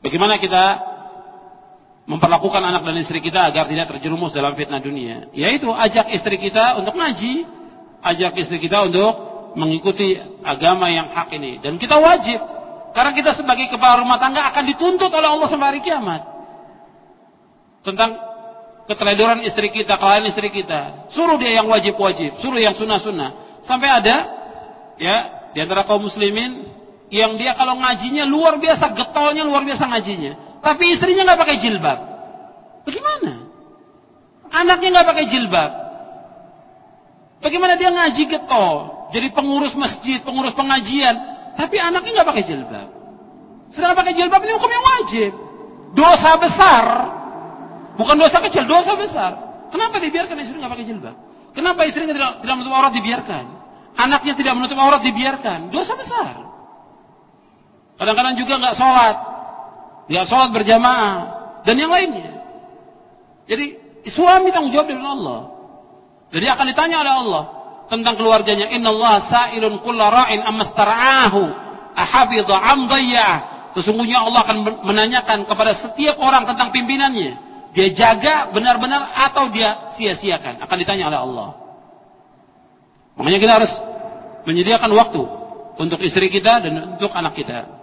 Bagaimana kita memperlakukan anak dan istri kita agar tidak terjerumus dalam fitnah dunia? Yaitu ajak istri kita untuk ngaji, ajak istri kita untuk mengikuti agama yang hak ini. Dan kita wajib, karena kita sebagai kepala rumah tangga akan dituntut oleh Allah sampai hari kiamat tentang keteledoran istri kita, kelalaian istri kita. Suruh dia yang wajib-wajib, suruh yang sunnah-sunnah. Sampai ada ya di antara kaum muslimin yang dia kalau ngajinya luar biasa, getolnya luar biasa ngajinya, tapi istrinya nggak pakai jilbab. Bagaimana? Anaknya nggak pakai jilbab. Bagaimana dia ngaji getol, jadi pengurus masjid, pengurus pengajian, tapi anaknya nggak pakai jilbab. Sedangkan pakai jilbab ini hukum yang wajib. Dosa besar, bukan dosa kecil, dosa besar. Kenapa dibiarkan istri nggak pakai jilbab? Kenapa istrinya tidak menutup aurat dibiarkan? Anaknya tidak menutup aurat dibiarkan? Dosa besar. Kadang-kadang juga nggak sholat berjamaah, dan yang lainnya. Jadi suami tanggung jawab dengan Allah. Jadi akan ditanya oleh Allah tentang keluarganya. Innallaha sa'ilun kulla ra'in ammastara'ahu ahafidha am dhayya'ah. Sesungguhnya Allah akan menanyakan kepada setiap orang tentang pimpinannya. Dia jaga benar-benar atau dia sia-siakan. Akan ditanya oleh Allah. Makanya kita harus menyediakan waktu untuk istri kita dan untuk anak kita.